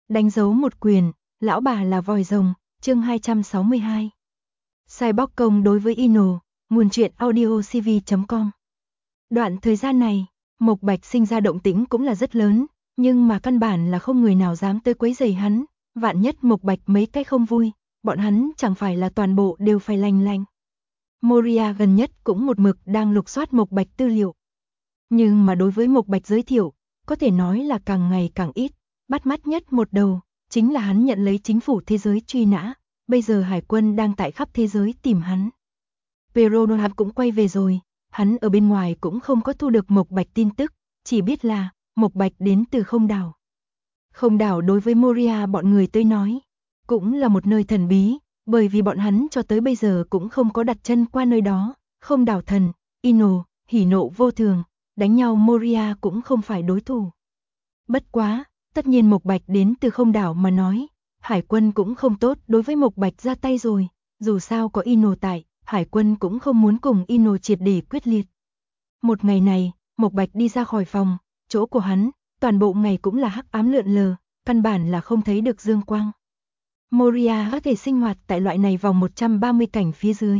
Đánh dấu một quyền, lão bà là vòi rồng, chương 262. Cyborg công đối với Ino, nguồn truyện audiocv.com. Đoạn thời gian này, Mộc Bạch sinh ra động tĩnh cũng là rất lớn, nhưng mà căn bản là không người nào dám tới quấy rầy hắn, vạn nhất Mộc Bạch mấy cái không vui, bọn hắn chẳng phải là toàn bộ đều phải lành lành. Moria gần nhất cũng một mực đang lục soát Mộc Bạch tư liệu. Nhưng mà đối với Mộc Bạch giới thiệu, có thể nói là càng ngày càng ít, bắt mắt nhất một đầu, chính là hắn nhận lấy chính phủ thế giới truy nã, bây giờ hải quân đang tại khắp thế giới tìm hắn. Peronohab cũng quay về rồi, hắn ở bên ngoài cũng không có thu được Mộc Bạch tin tức, chỉ biết là Mộc Bạch đến từ không đảo. Không đảo đối với Moria bọn người tới nói, cũng là một nơi thần bí, bởi vì bọn hắn cho tới bây giờ cũng không có đặt chân qua nơi đó, không đảo thần, Ino, hỉ nộ vô thường, đánh nhau Moria cũng không phải đối thủ. Bất quá, tất nhiên Mộc Bạch đến từ không đảo mà nói, hải quân cũng không tốt đối với Mộc Bạch ra tay rồi, dù sao có Ino tại, hải quân cũng không muốn cùng Ino triệt để quyết liệt. Một ngày này, Mộc Bạch đi ra khỏi phòng, chỗ của hắn, toàn bộ ngày cũng là hắc ám lượn lờ, căn bản là không thấy được dương quang. Moria có thể sinh hoạt tại loại này vòng 130 cảnh phía dưới.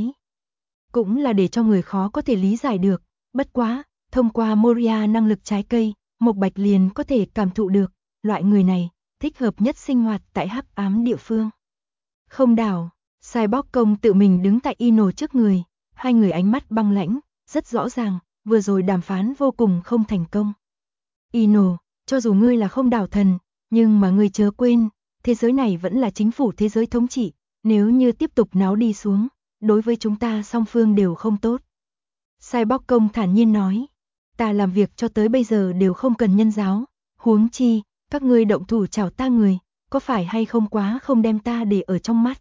Cũng là để cho người khó có thể lý giải được, bất quá, thông qua Moria năng lực trái cây, Mộc Bạch liền có thể cảm thụ được, loại người này, thích hợp nhất sinh hoạt tại hắc ám địa phương. Không đảo, Cyborg công tự mình đứng tại Ino trước người, hai người ánh mắt băng lãnh, rất rõ ràng, vừa rồi đàm phán vô cùng không thành công. Ino, cho dù ngươi là không đảo thần, nhưng mà ngươi chớ quên, thế giới này vẫn là chính phủ thế giới thống trị, nếu như tiếp tục náo đi xuống, đối với chúng ta song phương đều không tốt. Cyborg công thản nhiên nói, ta làm việc cho tới bây giờ đều không cần nhân giáo, huống chi, các ngươi động thủ chảo ta người, có phải hay không quá không đem ta để ở trong mắt.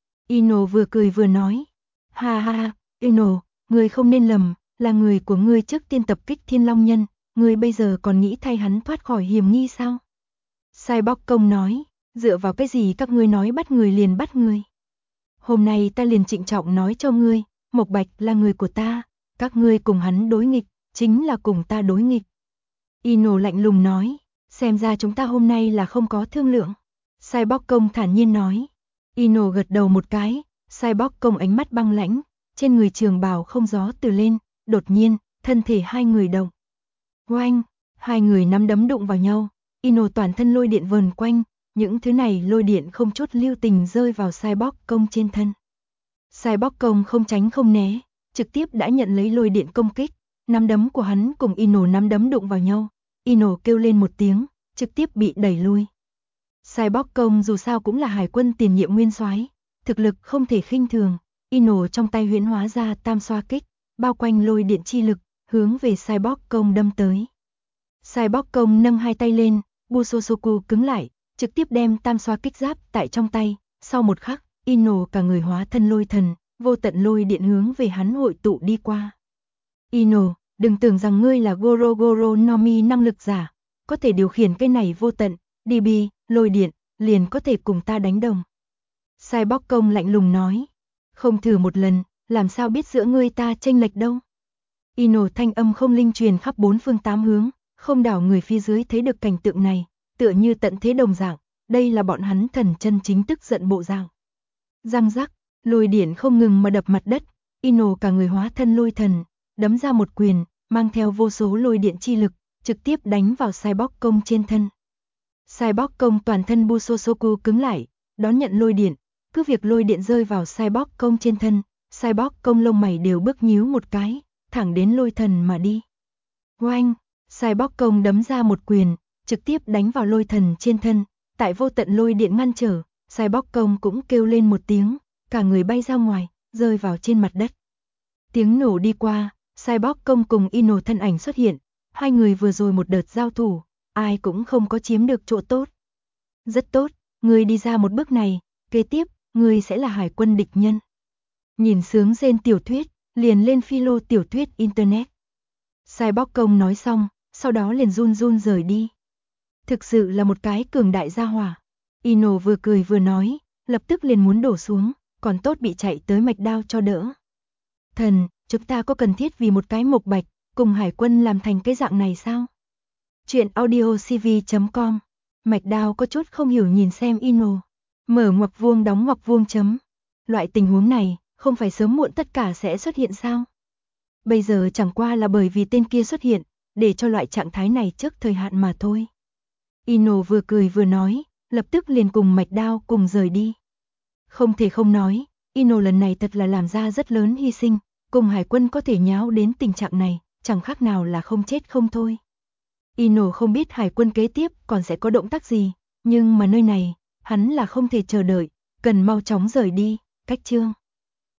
Ino vừa cười vừa nói, ha ha, Ino, ngươi không nên lầm, là người của ngươi trước tiên tập kích Thiên Long Nhân, ngươi bây giờ còn nghĩ thay hắn thoát khỏi hiểm nghi sao? Cyborg công nói, dựa vào cái gì các ngươi nói bắt người liền bắt người? Hôm nay ta liền trịnh trọng nói cho ngươi, Mộc Bạch là người của ta, các ngươi cùng hắn đối nghịch, chính là cùng ta đối nghịch. Ino lạnh lùng nói, xem ra chúng ta hôm nay là không có thương lượng. Cyborg công thản nhiên nói. Ino gật đầu một cái, Cyborg công ánh mắt băng lãnh, trên người trường bào không gió từ lên, đột nhiên, thân thể hai người động. Oanh, hai người nắm đấm đụng vào nhau, Ino toàn thân lôi điện vờn quanh, những thứ này lôi điện không chút lưu tình rơi vào Cyborg công trên thân. Cyborg công không tránh không né, trực tiếp đã nhận lấy lôi điện công kích, nắm đấm của hắn cùng Ino nắm đấm đụng vào nhau, Ino kêu lên một tiếng, trực tiếp bị đẩy lui. Cyborg công dù sao cũng là hải quân tiền nhiệm nguyên soái, thực lực không thể khinh thường, Ino trong tay huyễn hóa ra tam xoa kích, bao quanh lôi điện chi lực, hướng về Cyborg công đâm tới. Cyborg công nâng hai tay lên, Busosoku cứng lại, trực tiếp đem tam xoa kích giáp tại trong tay, sau một khắc, Ino cả người hóa thân lôi thần, vô tận lôi điện hướng về hắn hội tụ đi qua. Ino, đừng tưởng rằng ngươi là Goro Goro no Mi năng lực giả, có thể điều khiển cái này vô tận, DB, lôi điện, liền có thể cùng ta đánh đồng. Cyborg công lạnh lùng nói, không thử một lần, làm sao biết giữa ngươi ta chênh lệch đâu. Ino thanh âm không linh truyền khắp bốn phương tám hướng, không đảo người phía dưới thấy được cảnh tượng này, tựa như tận thế đồng dạng, đây là bọn hắn thần chân chính tức giận bộ dạng. Răng rắc, lôi điện không ngừng mà đập mặt đất, Ino cả người hóa thân lôi thần, đấm ra một quyền, mang theo vô số lôi điện chi lực, trực tiếp đánh vào Cyborg công trên thân. Cyborg công toàn thân Busosoku cứng lại, đón nhận lôi điện, cứ việc lôi điện rơi vào Cyborg công trên thân, Cyborg công lông mày đều bước nhíu một cái, thẳng đến lôi thần mà đi. Oanh, Cyborg công đấm ra một quyền, trực tiếp đánh vào lôi thần trên thân, tại vô tận lôi điện ngăn trở, Cyborg công cũng kêu lên một tiếng, cả người bay ra ngoài, rơi vào trên mặt đất. Tiếng nổ đi qua, Cyborg công cùng Ino thân ảnh xuất hiện, hai người vừa rồi một đợt giao thủ, ai cũng không có chiếm được chỗ tốt. Rất tốt, ngươi đi ra một bước này, kế tiếp, ngươi sẽ là hải quân địch nhân. Nhìn sướng rên tiểu thuyết, liền lên philo tiểu thuyết internet. Cyborg công nói xong, sau đó liền run run rời đi. Thực sự là một cái cường đại gia hỏa. Ino vừa cười vừa nói, lập tức liền muốn đổ xuống, còn tốt bị chạy tới mạch đao cho đỡ. Thần, chúng ta có cần thiết vì một cái Mộc Bạch, cùng hải quân làm thành cái dạng này sao? Chuyện audiocv.com Mạch Đao có chút không hiểu nhìn xem Ino. Mở ngoặc vuông đóng ngoặc vuông chấm. Loại tình huống này, không phải sớm muộn tất cả sẽ xuất hiện sao? Bây giờ chẳng qua là bởi vì tên kia xuất hiện, để cho loại trạng thái này trước thời hạn mà thôi. Ino vừa cười vừa nói, lập tức liền cùng Mạch Đao cùng rời đi. Không thể không nói, Ino lần này thật là làm ra rất lớn hy sinh, cùng Hải Quân có thể nháo đến tình trạng này, chẳng khác nào là không chết không thôi. Ino không biết Hải Quân kế tiếp còn sẽ có động tác gì, nhưng mà nơi này, hắn là không thể chờ đợi, cần mau chóng rời đi, cách chương.